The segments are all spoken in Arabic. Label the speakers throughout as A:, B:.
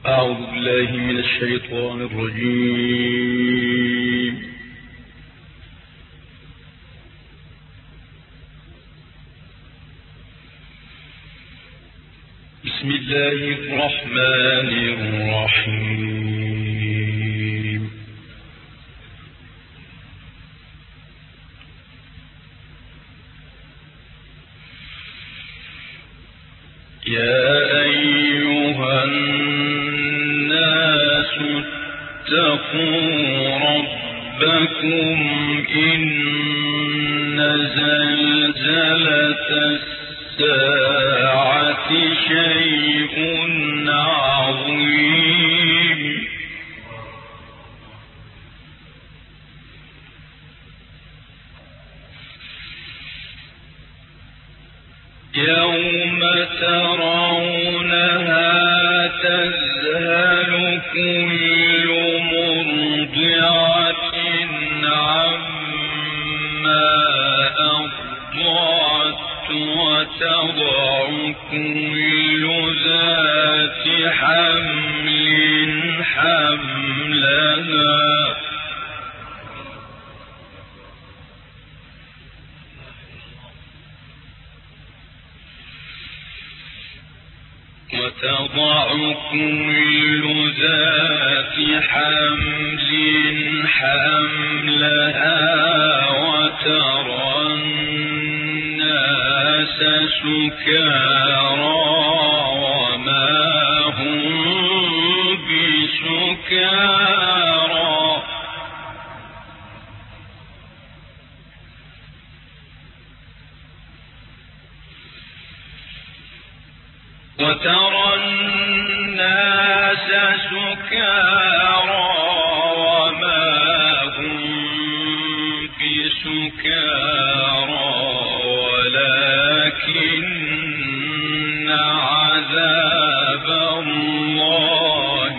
A: أعوذ بالله من الشيطان الرجيم. بسم الله الرحمن الرحيم. يا أيها الناس اتقوا ربكم إن زلزلة الساعة شيء عظيم. يوم ترونها تذهل كل مرضعة عما أرضعت وتضع كل ذات حمل حملها وترى الناس سكارى وما هم بسكارى ولكن عذاب الله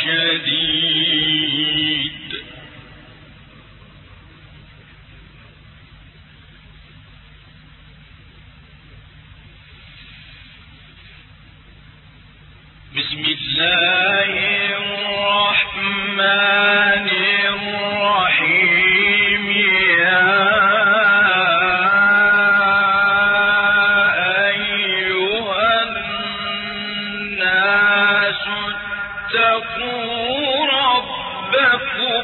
A: شديد. بسم الله الرحمن الرحيم. يا أيها الناس اتقوا ربكم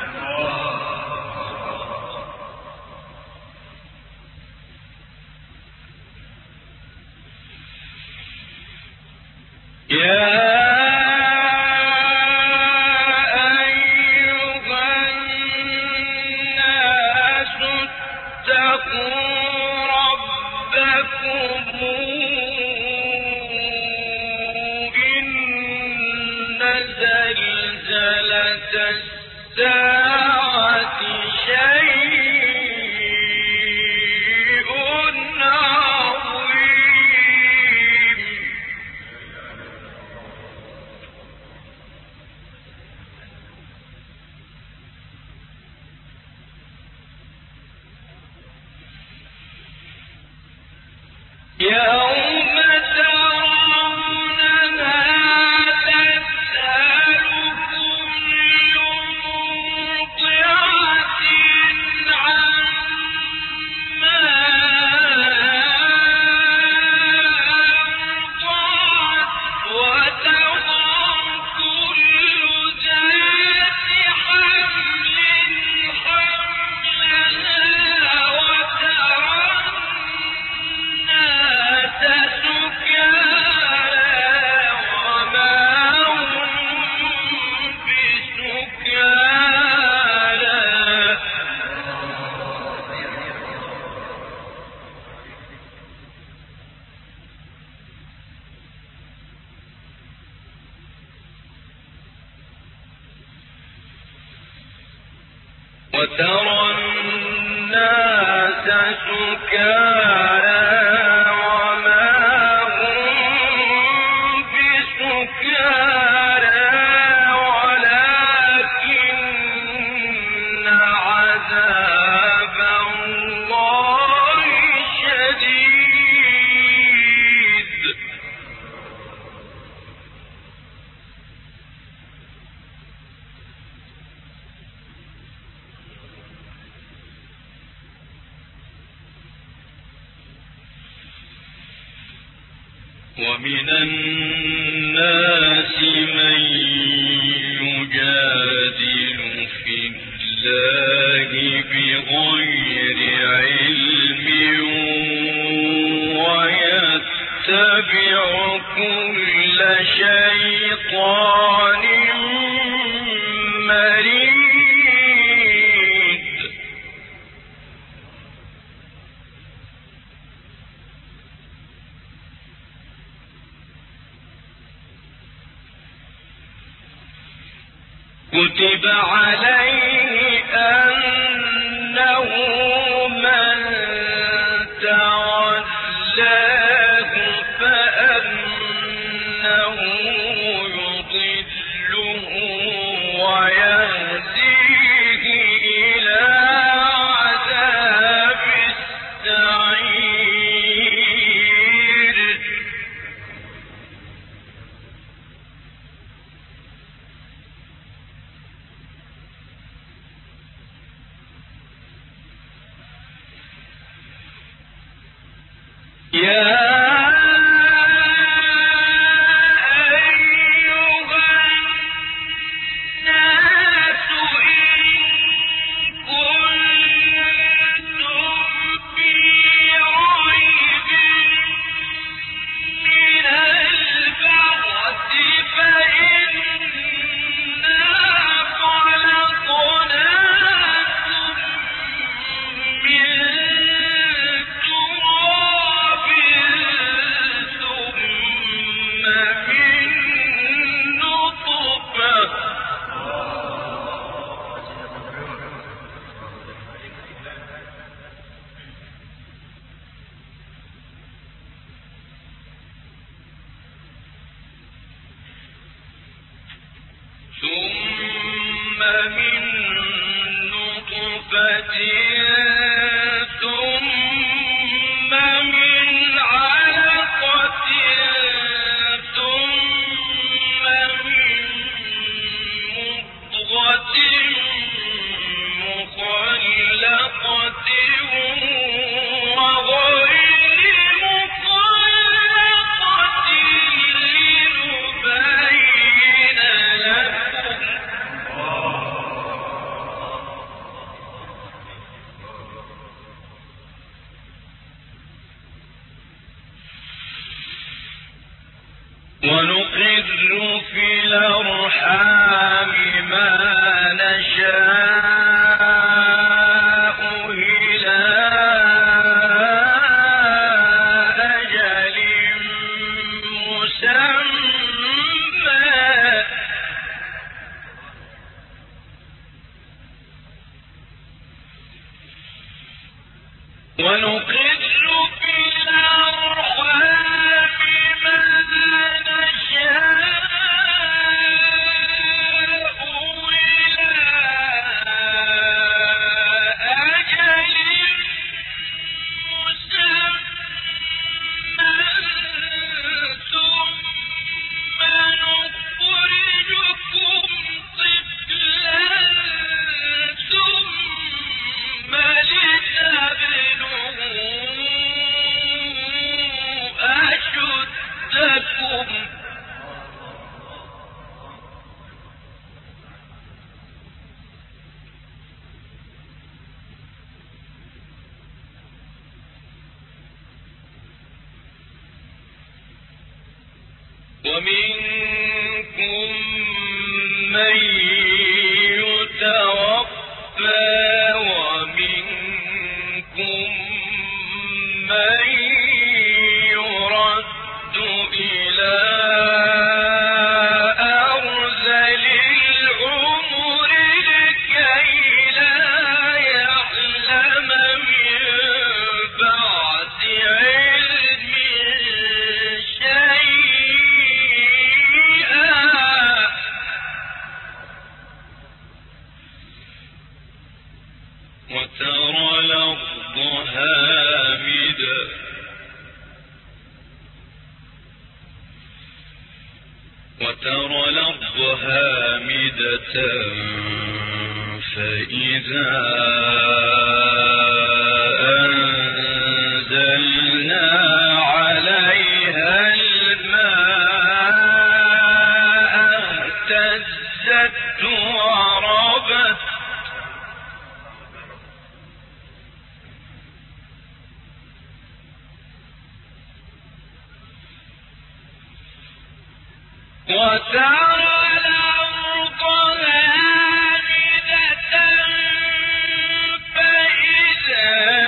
A: يوم ترونها تذهل كل مرضعة عما أرضعت وتضع كل ذات حمل حملها وترى الناس سكارى وما هم بسكارى ولكن عذاب الله شديد. ومن الناس من يجادل في الله بغير علم ويتبع كل شيطان مريد. كتب عليه أنه من تولاه فأنه يضله ويهديه إلى عذاب السعير. ثم من نطفة ثم من علقة ثم من مضغة مخلقة وغير مخلقة لنبين لكم. ونقر في الأرحام ما نشاء إلى أجل مسمى ونقر في الأرحام ما نشاء إلى أجل مسمى ثم نخرجكم طفلا ثم لتبلغوا أشدكم. ومنكم من يتوفى ومنكم من يرد إلى أرذل العمر لكي لا يعلم من بعد علم شيئا. وترى الأرض هامدة فإذا أنزلنا عليها الماء اهتزت وربت وترى الأرض هامدة فإذا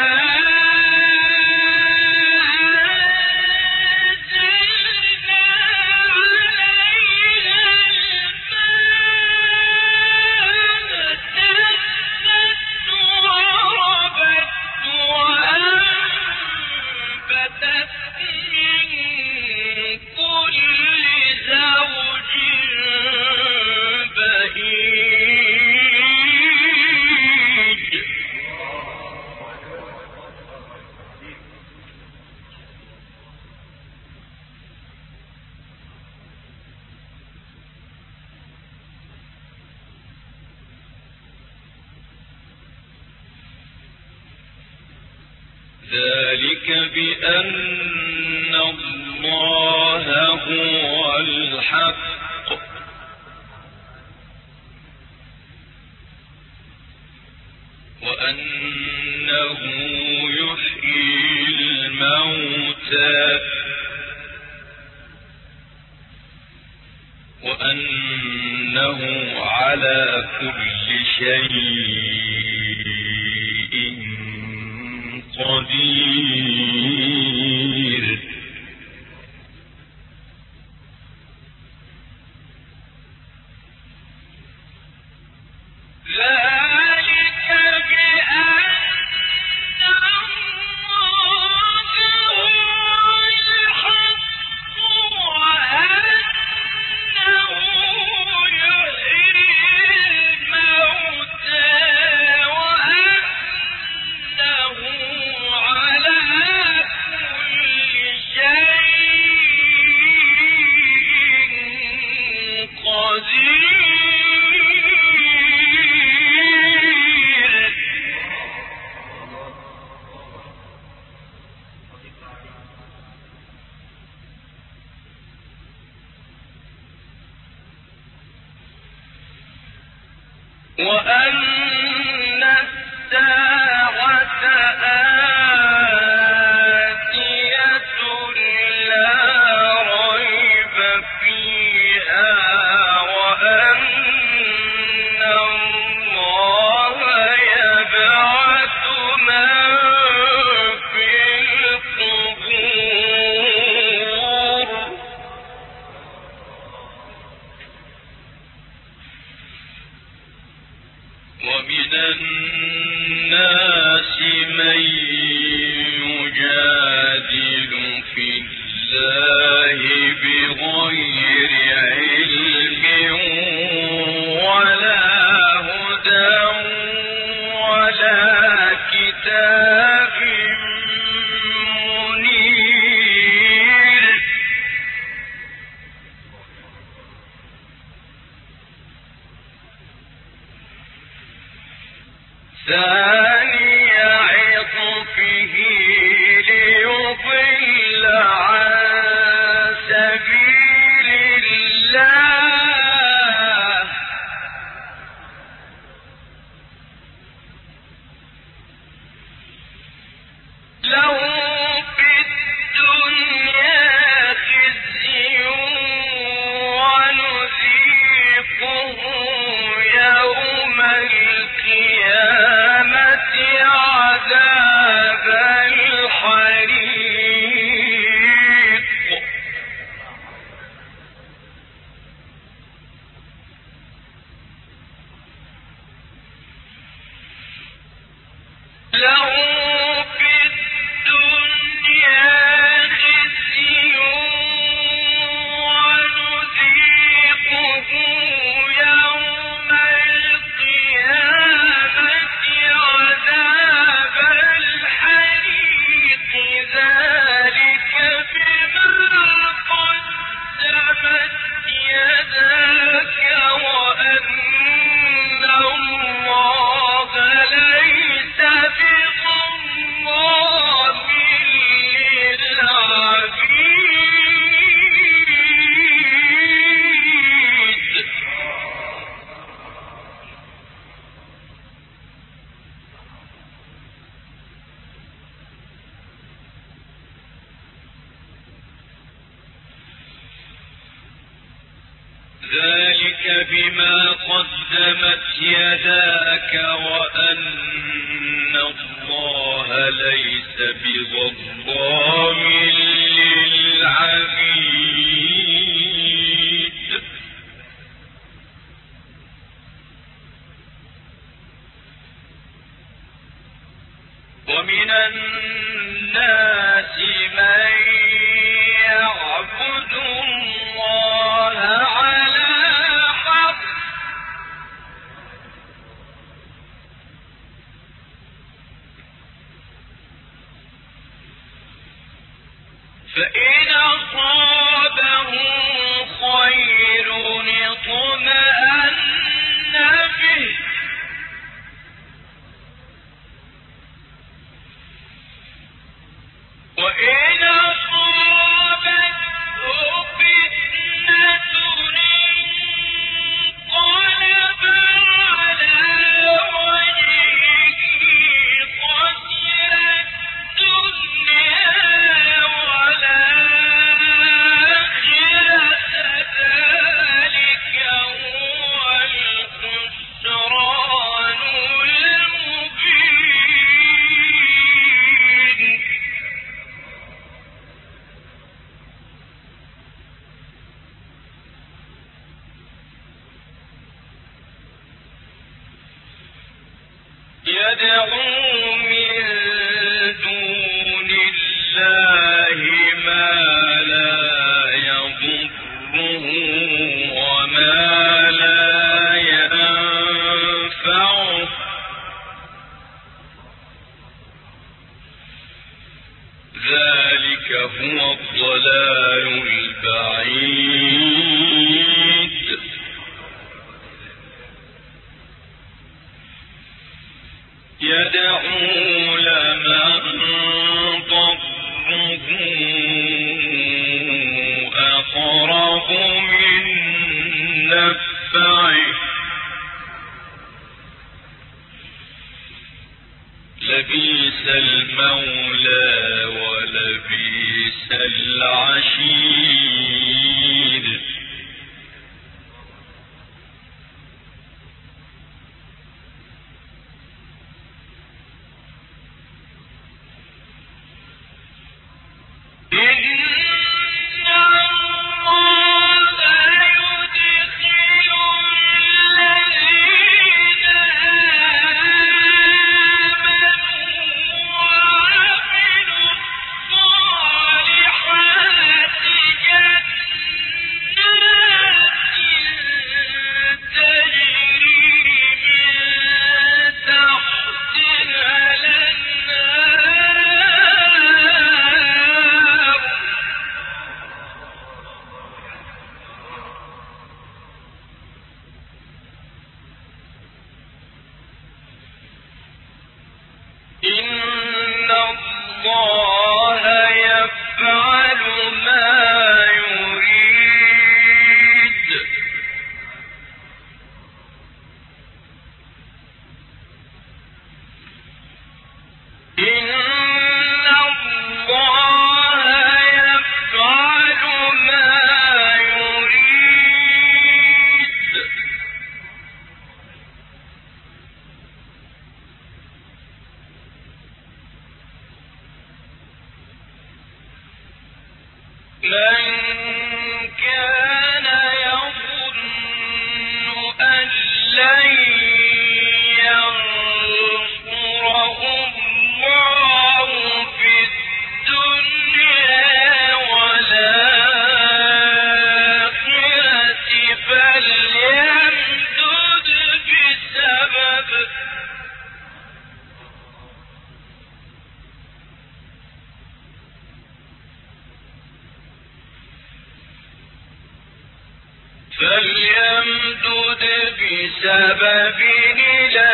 A: أنزلنا عليها الماء اهتزت وربت وأنبتت من كل زوج بهيج ذلك بأن الله هو الحق وأنه يحيي الموتى وأنه على كل شيء قدير ذلك بأن الله هو الحق وأنه يحيي الموتى وأنه على كل شيء قدير وأن الساعة آتية لا ريب فيها وأن الله يبعث من في القبور ومن الناس من يجادل في الله بغير علم ولا هدى ولا كتاب منير ثاني عطفه ليضل عن سبيل الله له في الدنيا خزي ونذيقه يوم القيامة عذاب الحريق له في الدنيا خزي ونذيقه يوم القيامة عذاب الحريق ذلك بما قدمت يداك وأن الله ليس بظلام
B: ذلك بما قدمت يداك وأن الله ليس بظلام للعبيد. ومن الناس من يعبد الله على حرف فإن أصابه خير اطمأن به وإن أصابته فتنة انقلب على وجهه خسر الدنيا والآخرة ذلك هو الخسران المبين. يدعو من دون الله ما لا يضره وما لا ينفعه ذلك هو الضلال البعيد. يدعو لمن ضره أقرب من نفعه لبئس المولى ولبئس العشير. فليمدد بسبب إلى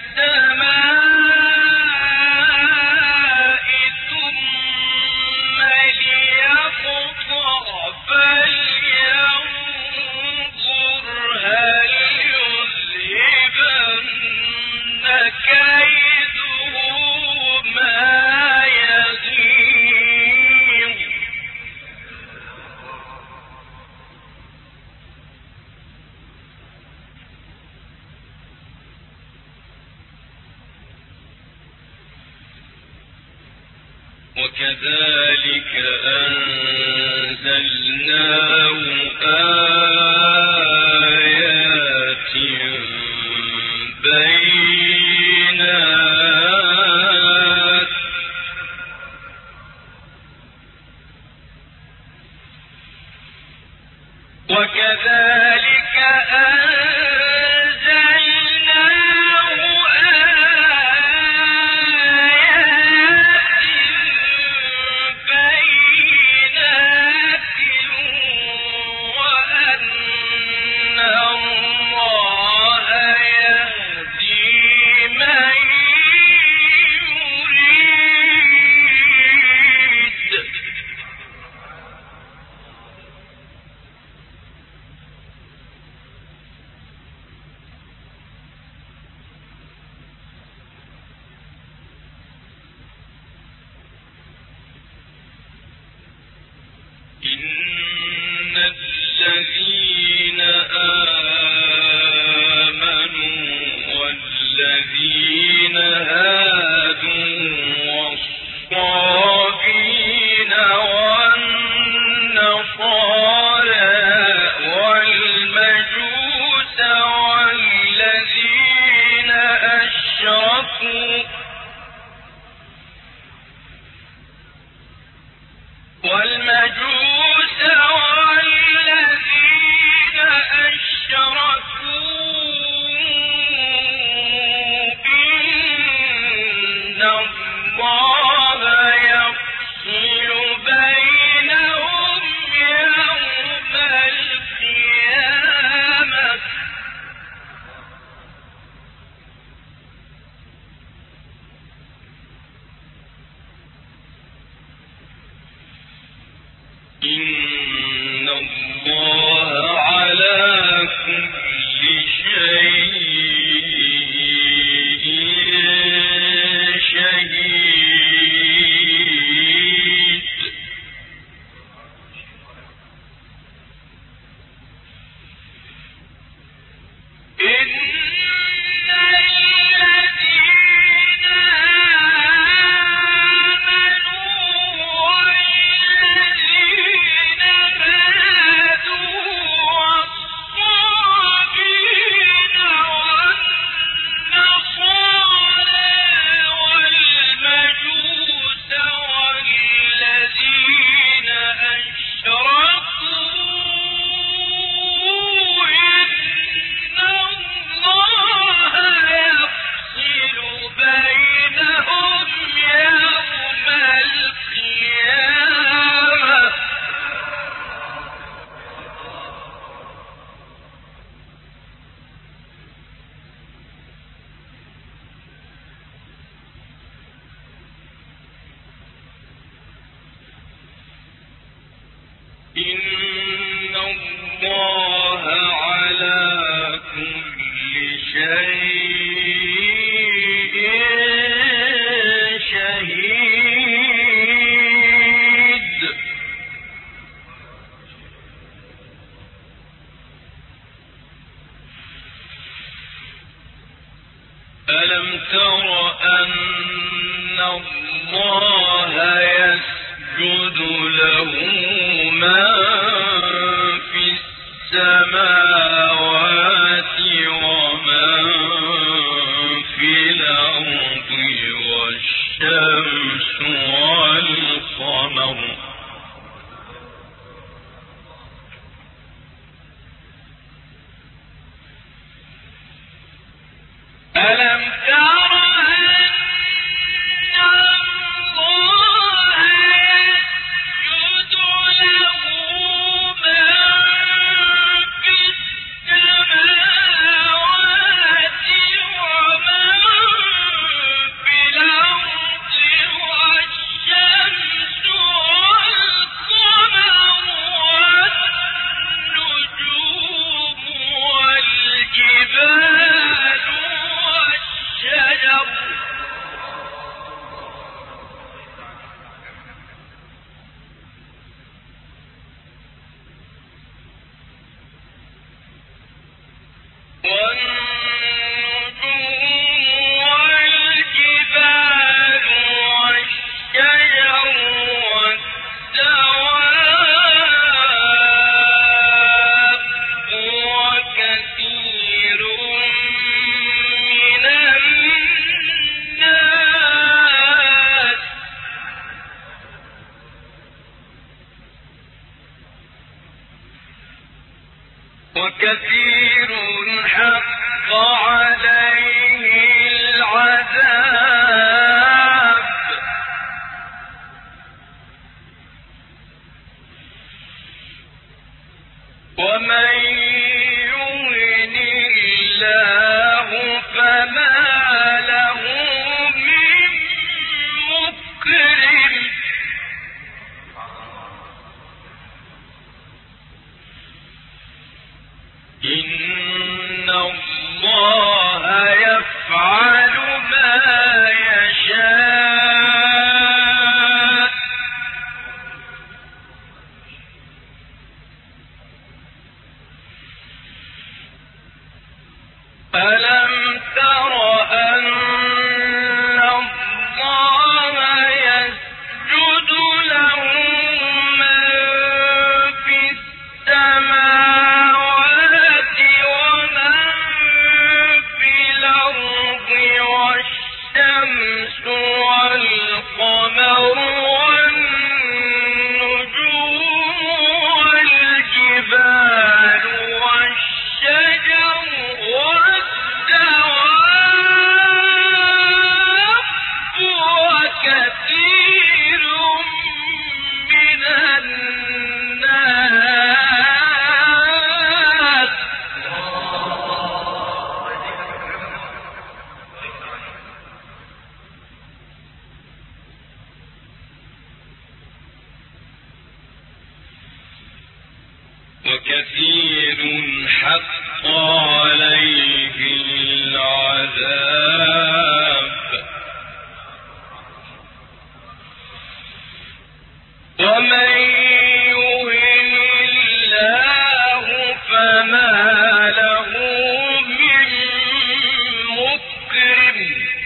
B: السماء ثم ليقطع فلينظر هل يذهبن كيده ما يغيظ. وكذلك أنزلناه آيات بينات وكذلك أنزلناه آيات بينات وأن الله يهدي من يريد. إن الذين آمنوا والذين هادوا والصابين والنصارى والمجوس والذين أشركوا إن الله يفصل بينهم يوم القيامة. إن الله على كل شيء شهيد. إن الذين آمنوا والذين هادوا والصابين والنصارى والمجوس والذين أشركوا إن الله يفصل بينهم يوم القيامة. إن الله على كل شيء شهيد. ألم تر أن الله يسجد له ما في السماوات ومن في الأرض والشمس والقمر ألم تر أن الله يسجد له من في السماوات ومن في الأرض والشمس والقمر والنجوم والجبال والشجر والشجر
A: كثير حق عليه العذاب ومن يهن الله فما له من مكرم إن الله يفعل ما يشاء ألم تر أن الله يسجد له من في السماوات ومن في الأرض والشمس والقمر والنجوم والجبال والشجر والدواب وكثير من الناس وكثير حق عليه العذاب ومن يهن الله فما له من مكرم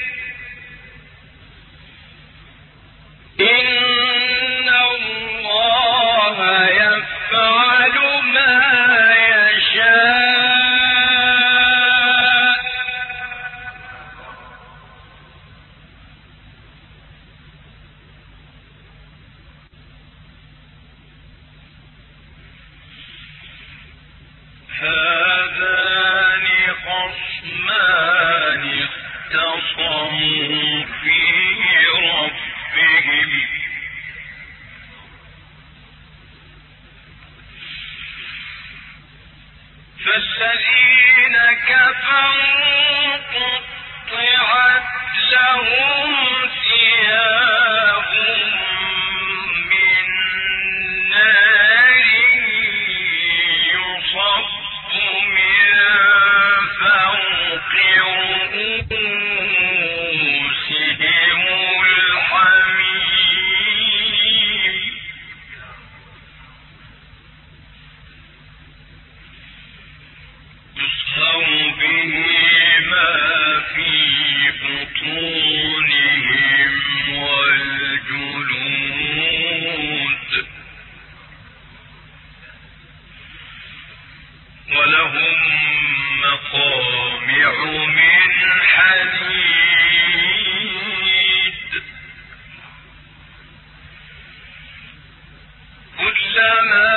A: إن الله يفعل ما يشاء هذان خصمان اختصموا في ربهم فالذين كفروا قطعت لهم ثياب من نار يصب من فوق رؤوسهم الحميم يسهر به ما في بطونهم والجلود ولهم مقامع من حديد كلما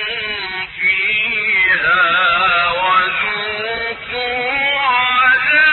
A: فيها وذوقوا عذاب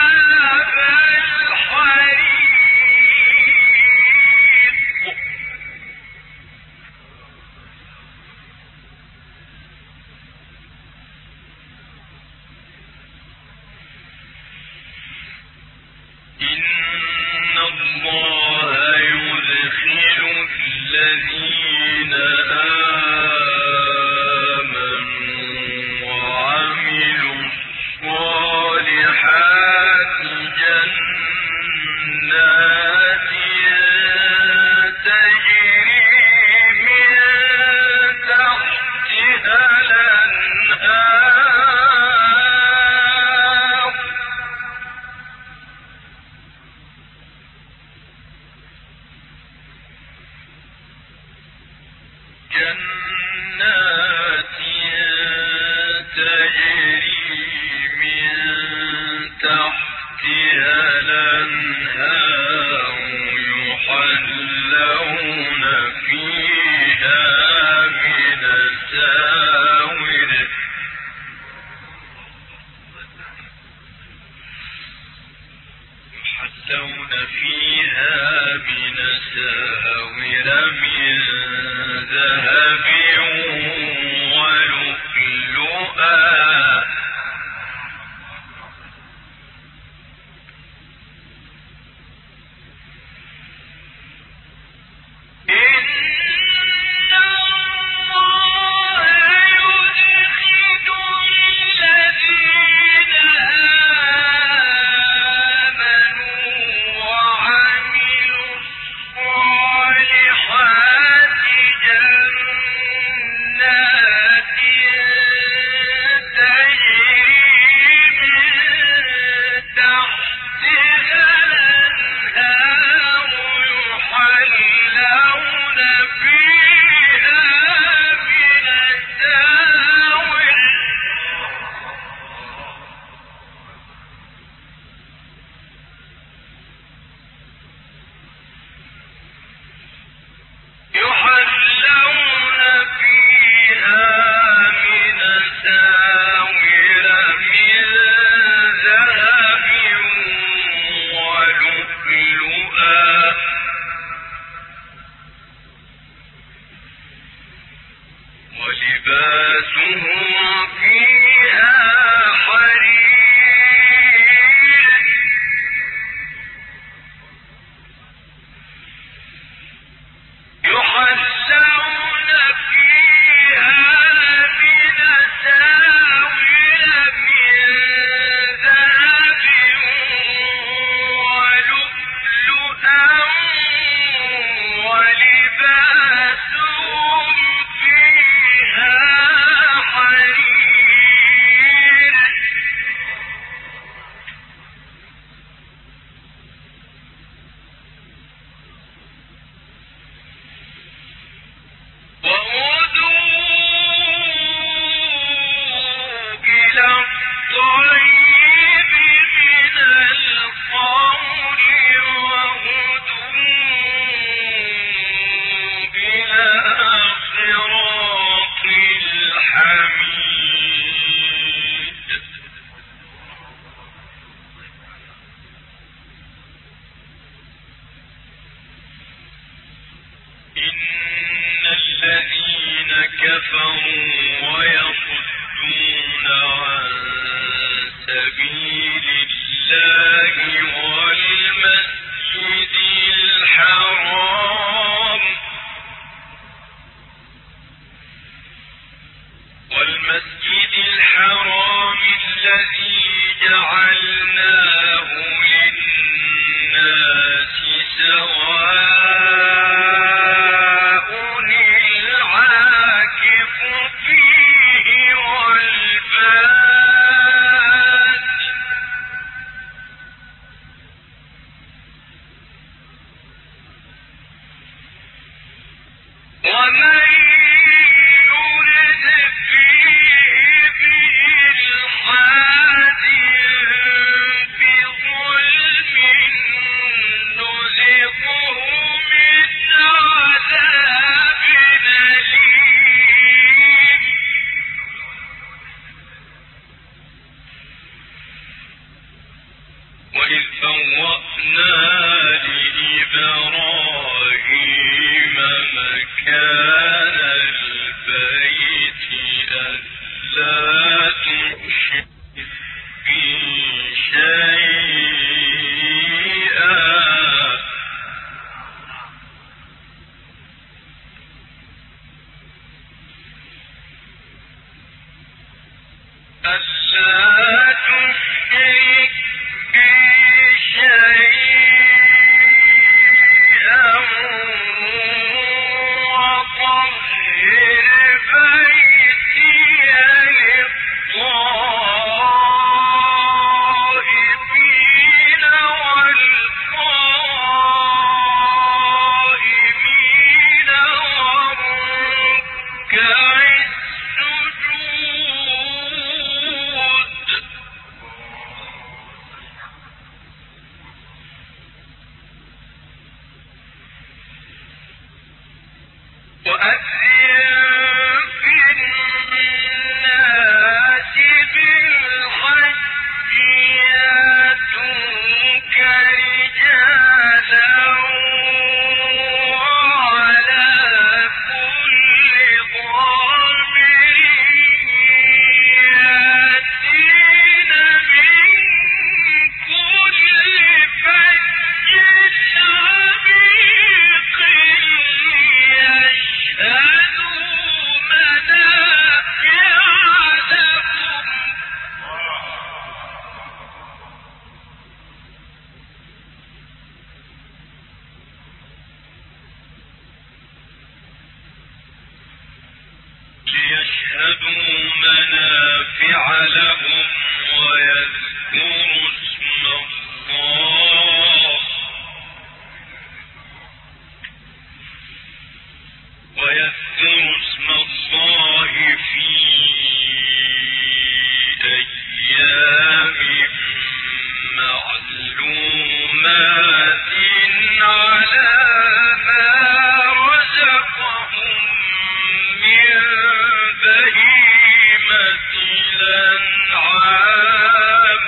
A: الأنعام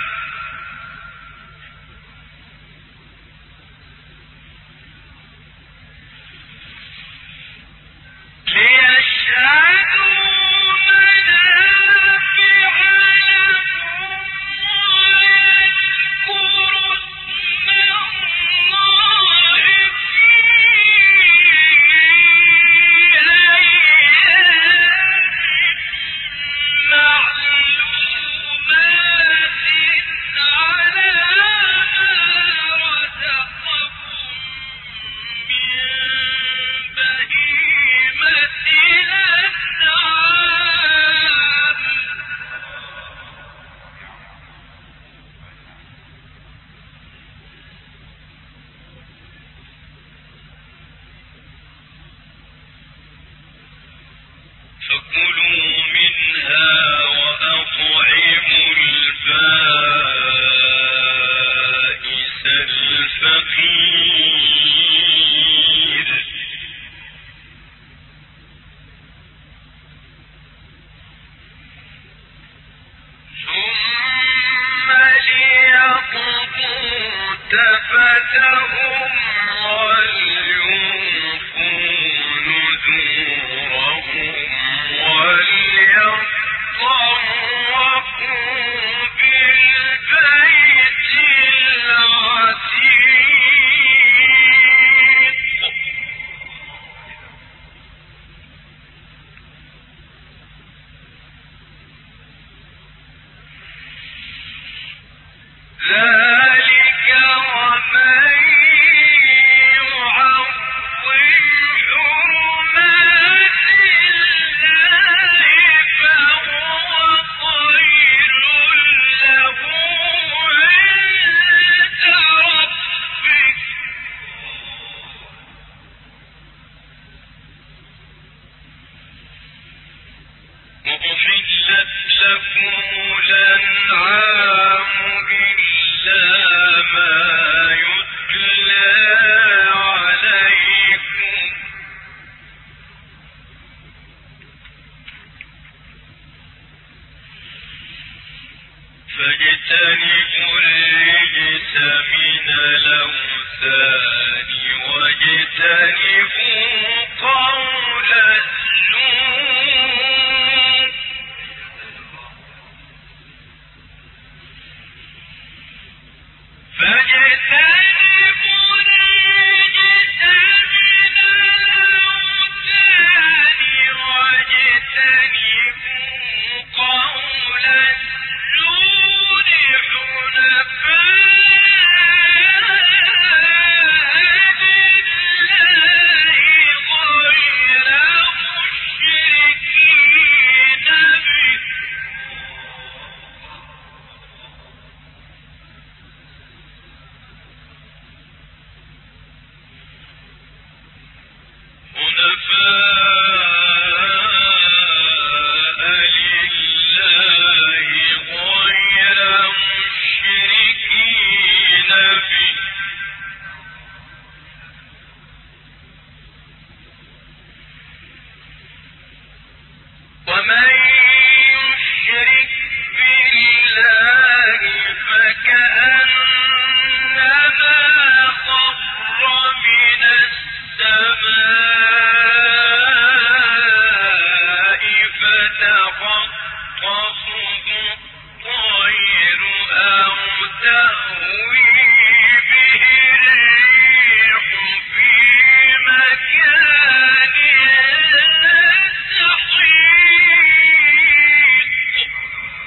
A: فكلوا منها وأطعموا البائس الفقير ثم ليقضوا تفتهم وليوفوا نذورهم وليطوفوا بالبيت العتيق ذلك ومن يعظم حرمات الله فهو خير له عند ربه وأحلت لكم الأنعام إلا ما يتلى عليكم فاجتنبوا الرجس من الأوثان واجتنبوا قول الزور فاجتنبوا الرجس من الأوثان واجتنبوا قول الزور ومن يشرك بالله فكأنما خر من السماء فتخطفه الطير أو تهوي به الريح في مكان سحيق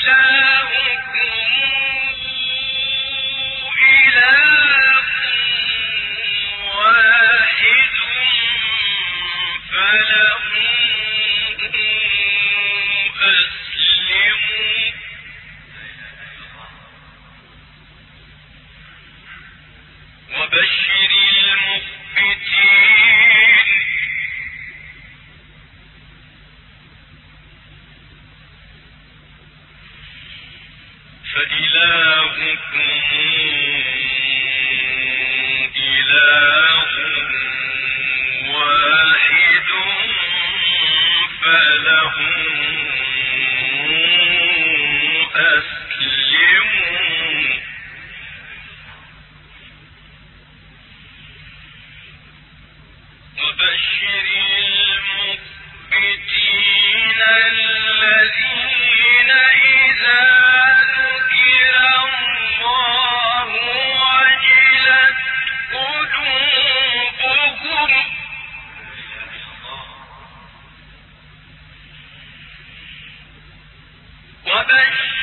A: وبشر